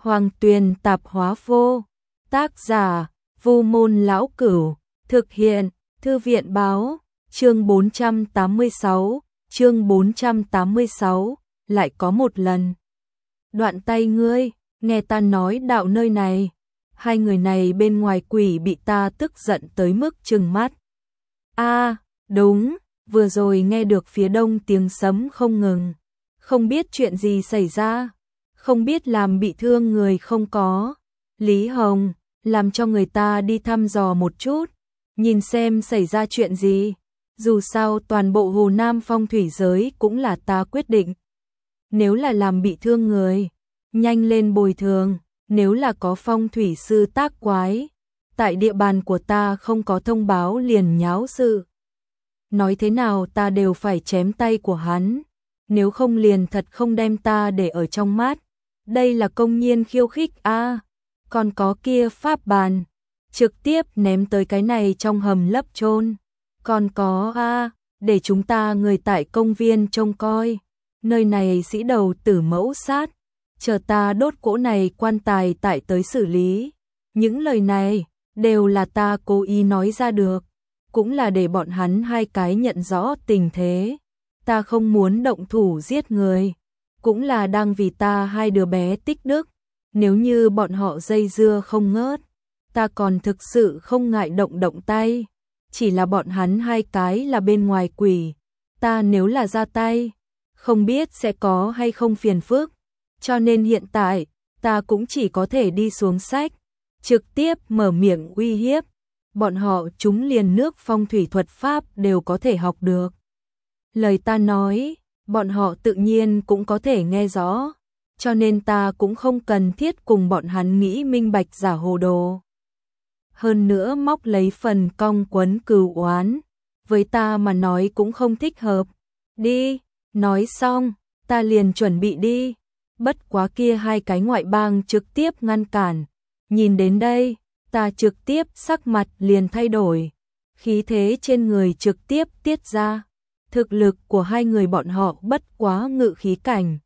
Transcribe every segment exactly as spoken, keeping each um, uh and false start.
Hoàng Tuyền Tạp Hóa Vô. Tác giả: Vu Môn Lão Cửu. Thực hiện: Thư viện báo. Chương bốn trăm tám mươi sáu. Chương bốn trăm tám mươi sáu. Lại có một lần. Đoạn tay ngươi, nghe ta nói đạo nơi này. Hai người này bên ngoài quỷ bị ta tức giận tới mức trừng mắt. A, à, đúng, vừa rồi nghe được phía đông tiếng sấm không ngừng. Không biết chuyện gì xảy ra, không biết làm bị thương người không có. Lý Hồng, làm cho người ta đi thăm dò một chút, nhìn xem xảy ra chuyện gì. Dù sao toàn bộ Hồ Nam phong thủy giới cũng là ta quyết định. Nếu là làm bị thương người, nhanh lên bồi thường. Nếu là có phong thủy sư tác quái, tại địa bàn của ta không có thông báo liền nháo sự. Nói thế nào ta đều phải chém tay của hắn, nếu không liền thật không đem ta để ở trong mắt. Đây là công nhiên khiêu khích a. À, còn có kia pháp bàn, trực tiếp ném tới cái này trong hầm lấp chôn. Còn có a, à, để chúng ta người tại công viên trông coi, nơi này sĩ đầu tử mẫu sát. Chờ ta đốt cỗ này quan tài tại tới xử lý. Những lời này đều là ta cố ý nói ra được, cũng là để bọn hắn hai cái nhận rõ tình thế. Ta không muốn động thủ giết người, cũng là đang vì ta hai đứa bé tích đức. Nếu như bọn họ dây dưa không ngớt, ta còn thực sự không ngại động động tay. Chỉ là bọn hắn hai cái là bên ngoài quỷ, ta nếu là ra tay, không biết sẽ có hay không phiền phức. Cho nên hiện tại, ta cũng chỉ có thể đi xuống sách, trực tiếp mở miệng uy hiếp. Bọn họ chúng liền nước phong thủy thuật pháp đều có thể học được. Lời ta nói, bọn họ tự nhiên cũng có thể nghe rõ. Cho nên ta cũng không cần thiết cùng bọn hắn nghĩ minh bạch giả hồ đồ. Hơn nữa móc lấy phần cong quấn cừu oán, với ta mà nói cũng không thích hợp. Đi, nói xong, ta liền chuẩn bị đi. Bất quá kia hai cái ngoại bang trực tiếp ngăn cản. Nhìn đến đây, ta trực tiếp sắc mặt liền thay đổi. Khí thế trên người trực tiếp tiết ra. Thực lực của hai người bọn họ bất quá ngự khí cảnh.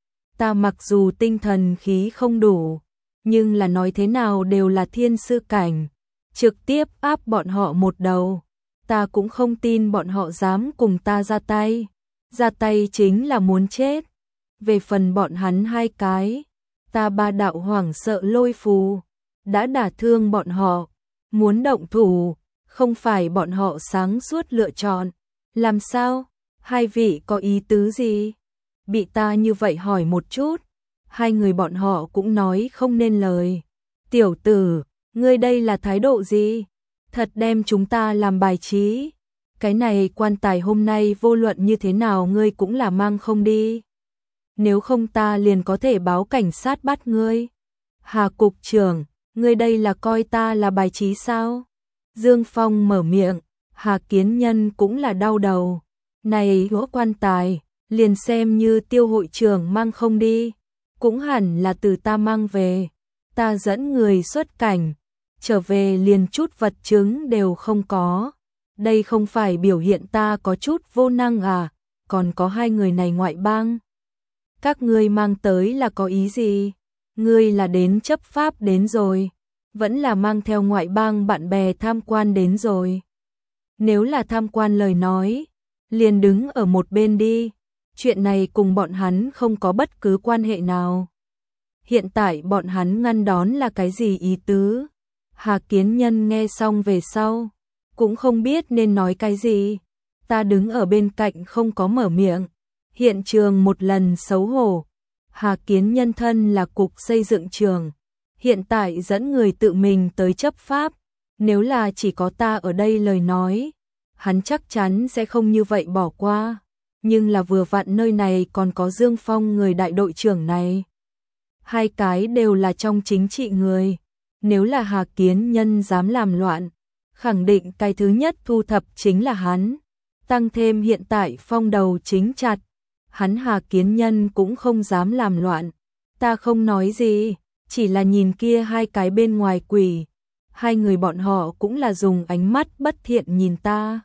Ta mặc dù tinh thần khí không đủ, nhưng là nói thế nào đều là thiên sư cảnh. Trực tiếp áp bọn họ một đầu. Ta cũng không tin bọn họ dám cùng ta ra tay. Ra tay chính là muốn chết. Về phần bọn hắn hai cái, ta ba đạo hoảng sợ lôi phù, đã đả thương bọn họ, muốn động thủ, không phải bọn họ sáng suốt lựa chọn. Làm sao? Hai vị có ý tứ gì? Bị ta như vậy hỏi một chút, hai người bọn họ cũng nói không nên lời. Tiểu tử, ngươi đây là thái độ gì? Thật đem chúng ta làm bài trí. Cái này quan tài hôm nay vô luận như thế nào ngươi cũng là mang không đi. Nếu không ta liền có thể báo cảnh sát bắt ngươi. Hà cục trưởng, ngươi đây là coi ta là bài trí sao? Dương Phong mở miệng, Hà Kiến Nhân cũng là đau đầu. Này hỗ quan tài, liền xem như Tiêu hội trưởng mang không đi, cũng hẳn là từ ta mang về. Ta dẫn người xuất cảnh, trở về liền chút vật chứng đều không có. Đây không phải biểu hiện ta có chút vô năng à, còn có hai người này ngoại bang. Các ngươi mang tới là có ý gì? Ngươi là đến chấp pháp đến rồi, vẫn là mang theo ngoại bang bạn bè tham quan đến rồi. Nếu là tham quan lời nói, liền đứng ở một bên đi. Chuyện này cùng bọn hắn không có bất cứ quan hệ nào. Hiện tại bọn hắn ngăn đón là cái gì ý tứ? Hà Kiến Nhân nghe xong về sau, cũng không biết nên nói cái gì. Ta đứng ở bên cạnh không có mở miệng. Hiện trường một lần xấu hổ. Hà Kiến Nhân thân là cục xây dựng trường, hiện tại dẫn người tự mình tới chấp pháp. Nếu là chỉ có ta ở đây lời nói, hắn chắc chắn sẽ không như vậy bỏ qua. Nhưng là vừa vặn nơi này còn có Dương Phong người đại đội trưởng này. Hai cái đều là trong chính trị người. Nếu là Hà Kiến Nhân dám làm loạn, khẳng định cái thứ nhất thu thập chính là hắn. Tăng thêm hiện tại phong đầu chính chặt, hắn Hà Kiến Nhân cũng không dám làm loạn. Ta không nói gì, chỉ là nhìn kia hai cái bên ngoài quỷ. Hai người bọn họ cũng là dùng ánh mắt bất thiện nhìn ta.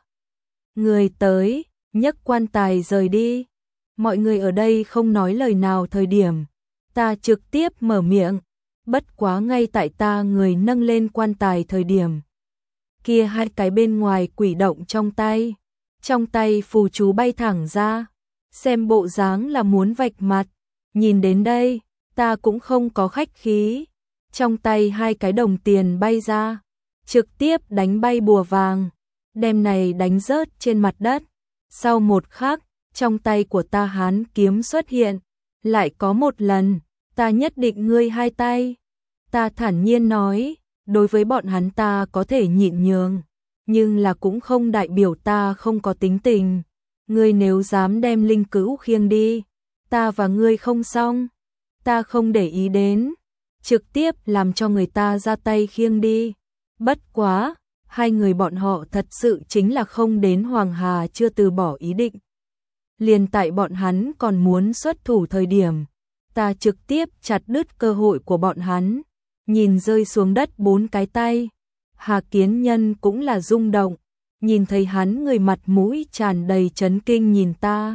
Người tới, nhấc quan tài rời đi. Mọi người ở đây không nói lời nào thời điểm. Ta trực tiếp mở miệng, Bất quá ngay tại ta người nâng lên quan tài thời điểm. Kia hai cái bên ngoài quỷ động trong tay. Trong tay phù chú bay thẳng ra. Xem bộ dáng là muốn vạch mặt. Nhìn đến đây, ta cũng không có khách khí. Trong tay hai cái đồng tiền bay ra. Trực tiếp đánh bay bùa vàng. Đem này đánh rớt trên mặt đất. Sau một khắc, trong tay của ta hán kiếm xuất hiện. Lại có một lần, ta nhất định ngươi hai tay. Ta thản nhiên nói, đối với bọn hắn ta có thể nhịn nhường. Nhưng là cũng không đại biểu ta không có tính tình. Ngươi nếu dám đem linh cữu khiêng đi, ta và ngươi không xong. Ta không để ý đến, trực tiếp làm cho người ta ra tay khiêng đi. Bất quá, hai người bọn họ thật sự chính là không đến Hoàng Hà chưa từ bỏ ý định. Liền tại bọn hắn còn muốn xuất thủ thời điểm, ta trực tiếp chặt đứt cơ hội của bọn hắn. Nhìn rơi xuống đất bốn cái tay, Hà Kiến Nhân cũng là rung động, nhìn thấy hắn người mặt mũi tràn đầy chấn kinh nhìn ta.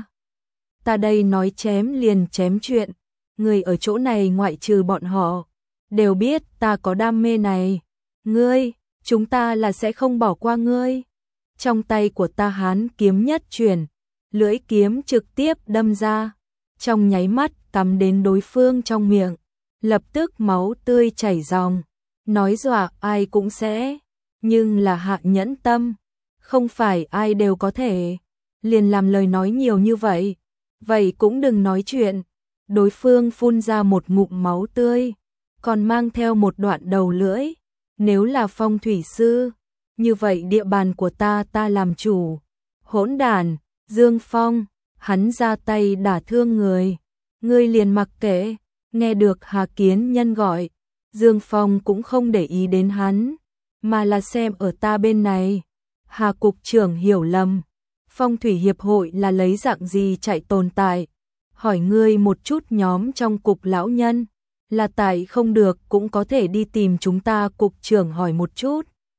Ta đây nói chém liền chém chuyện, người ở chỗ này ngoại trừ bọn họ, đều biết ta có đam mê này. Ngươi, chúng ta là sẽ không bỏ qua ngươi. Trong tay của ta hán kiếm nhất chuyển, lưỡi kiếm trực tiếp đâm ra, trong nháy mắt cắm đến đối phương trong miệng, lập tức máu tươi chảy ròng. Nói dọa ai cũng sẽ, nhưng là Hạ nhẫn tâm, không phải ai đều có thể, liền làm lời nói nhiều như vậy, vậy cũng đừng nói chuyện. Đối phương phun ra một ngụm máu tươi, còn mang theo một đoạn đầu lưỡi. Nếu là phong thủy sư, như vậy địa bàn của ta ta làm chủ. Hỗn đản, Dương Phong, hắn ra tay đả thương người, ngươi liền mặc kệ. Nghe được Hà Kiến Nhân gọi, Dương Phong cũng không để ý đến hắn, mà là xem ở ta bên này. Hà cục trưởng hiểu lầm, Phong thủy hiệp hội là lấy dạng gì chạy tồn tại. Hỏi ngươi một chút, nhóm trong cục lão nhân là tại không được cũng có thể đi tìm chúng ta cục trưởng hỏi một chút.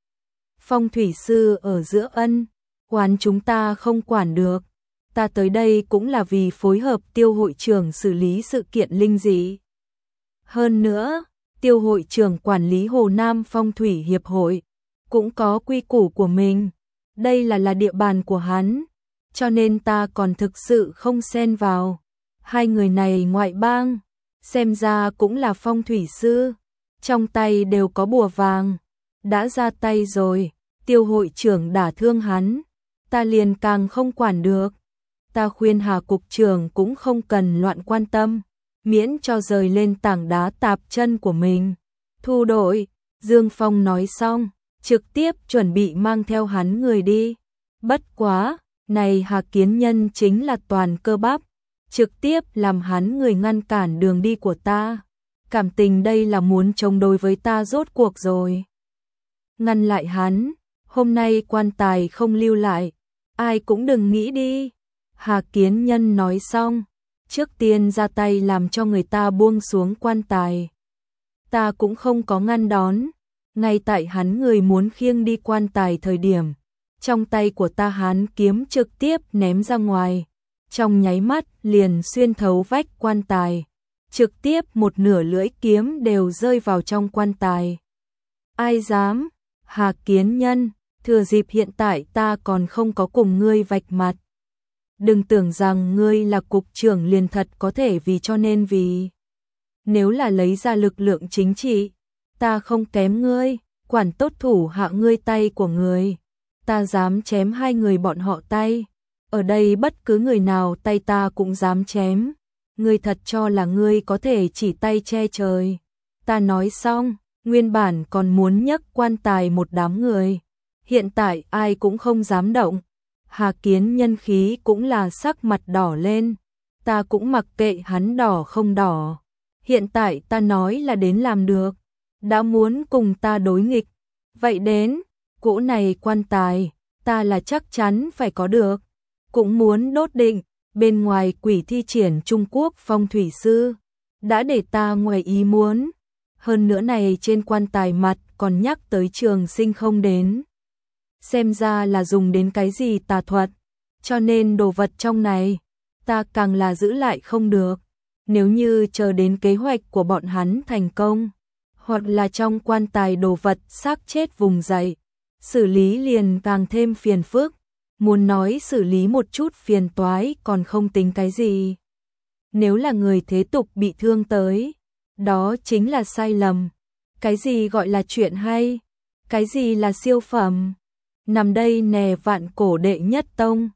Phong thủy sư ở giữa ân oán chúng ta không quản được. Ta tới đây cũng là vì phối hợp Tiêu hội trưởng xử lý sự kiện linh dị. Hơn nữa, Tiêu hội trưởng quản lý Hồ Nam Phong thủy hiệp hội cũng có quy củ của mình. Đây là là địa bàn của hắn, cho nên ta còn thực sự không xen vào. Hai người này ngoại bang, xem ra cũng là phong thủy sư, trong tay đều có bùa vàng, đã ra tay rồi. Tiêu hội trưởng đả thương hắn, ta liền càng không quản được. Ta khuyên Hà cục trưởng cũng không cần loạn quan tâm, miễn cho rời lên tảng đá tạp chân của mình. Thu đội, Dương Phong nói xong, trực tiếp chuẩn bị mang theo hắn người đi. Bất quá, này Hà Kiến Nhân chính là toàn cơ bắp, trực tiếp làm hắn người ngăn cản đường đi của ta. Cảm tình đây là muốn chống đối với ta rốt cuộc rồi. Ngăn lại hắn, hôm nay quan tài không lưu lại, ai cũng đừng nghĩ đi. Hà Kiến Nhân nói xong, trước tiên ra tay làm cho người ta buông xuống quan tài. Ta cũng không có ngăn đón, ngay tại hắn người muốn khiêng đi quan tài thời điểm, trong tay của ta hán kiếm trực tiếp ném ra ngoài, trong nháy mắt liền xuyên thấu vách quan tài, trực tiếp một nửa lưỡi kiếm đều rơi vào trong quan tài. Ai dám? Hà Kiến Nhân, thừa dịp hiện tại ta còn không có cùng ngươi vạch mặt. Đừng tưởng rằng ngươi là cục trưởng liền thật có thể vì cho nên vì. Nếu là lấy ra lực lượng chính trị, ta không kém ngươi, quản tốt thủ hạ ngươi tay của người. Ta dám chém hai người bọn họ tay. Ở đây bất cứ người nào tay ta cũng dám chém. Ngươi thật cho là ngươi có thể chỉ tay che trời. Ta nói xong, nguyên bản còn muốn nhấc quan tài một đám người. Hiện tại ai cũng không dám động. Hà Kiến Nhân khí cũng là sắc mặt đỏ lên. Ta cũng mặc kệ hắn đỏ không đỏ. Hiện tại ta nói là đến làm được. Đã muốn cùng ta đối nghịch. Vậy đến, cỗ này quan tài, ta là chắc chắn phải có được. Cũng muốn đốt định, bên ngoài quỷ thi triển Trung Quốc phong thủy sư. Đã để ta ngoài ý muốn. Hơn nữa này trên quan tài mặt còn nhắc tới Trường Sinh không đến. Xem ra là dùng đến cái gì tà thuật. Cho nên đồ vật trong này, ta càng là giữ lại không được. Nếu như chờ đến kế hoạch của bọn hắn thành công, hoặc là trong quan tài đồ vật xác chết vùng dậy, xử lý liền càng thêm phiền phức, muốn nói xử lý một chút phiền toái còn không tính cái gì. Nếu là người thế tục bị thương tới, đó chính là sai lầm. Cái gì gọi là chuyện hay? Cái gì là siêu phẩm? Nằm đây nè vạn cổ đệ nhất tông,